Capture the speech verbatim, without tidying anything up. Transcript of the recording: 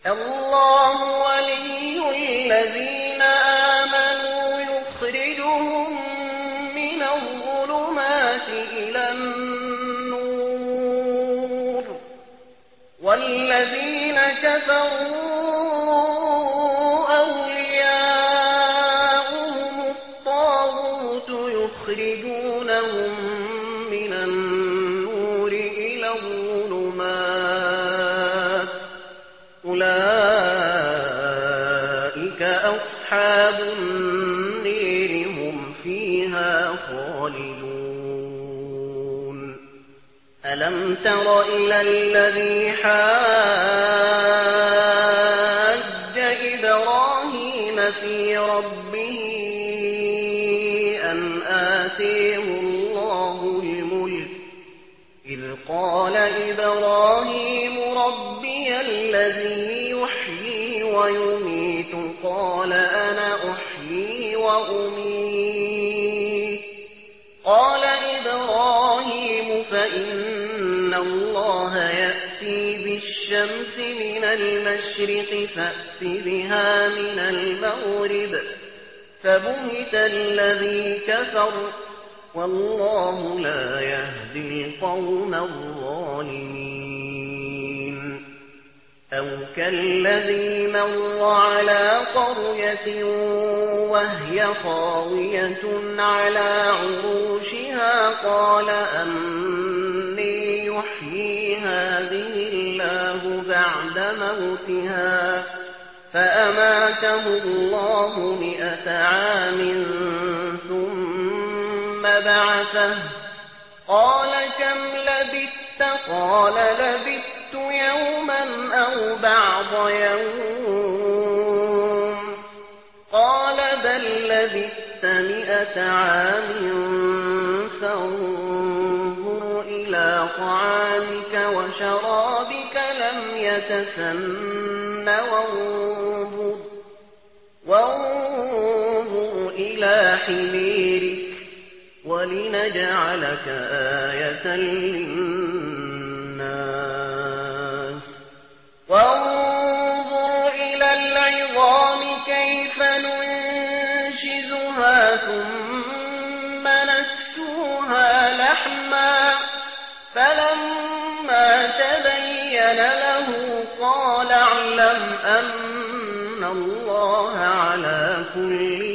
الله ولي الذين آمنوا يخرجهم من الظلمات إلى النور والذين كفروا أولياؤهم الطاغوت يخرجونهم من النور إلى الظلمات أولئك أصحاب النير هم فيها خالدون ألم تر إلى الذي حاج إبراهيم في ربه أن آتيه الله الملك إذ قال إبراهيم ربي الذي يحيي ويميت قال أنا أحيي وأميت قال إبراهيم فإن الله يأتي بالشمس من المشرق فأت بها من المغرب فبهت الذي كفر والله لا يهدي القوم الظالمين أو كالذي مر على قرية وهي خاوية على عروشها قال أني يحيي هذه الله بعد موتها فأماته الله مئة عام ثم بعثه قال كم لبثت قال لبثت يوما أو بعض يوم قال بل لبثت مئة عام فانظر إلى طعامك وشرابك لم يتسن وانظر, وانظر إلى حميرك ولنجعلك آية للناس وانظر إلى العظام كيف ننشزها ثم نكسوها لحما فلما تبين له قال اعلم أن الله على كل